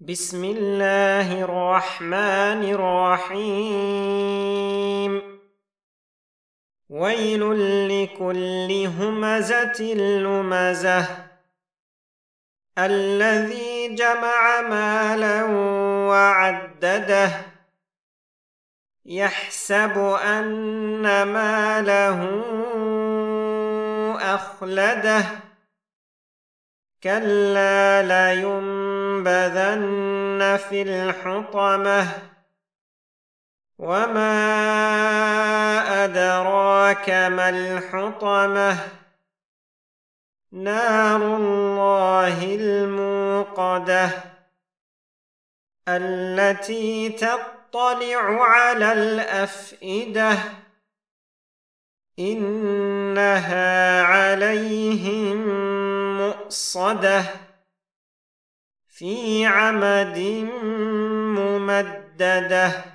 بسم الله الرحمن الرحيم. ويل لكل همزة لمزة الذي جمع مالا وعدده يحسب أن ماله أخلده كلا لينبذن في الحطمة وما أدراك ما الحطمة نار الله الموقدة التي تطلع على الأفئدة إنها عليهم مؤصدة في عمد ممددة.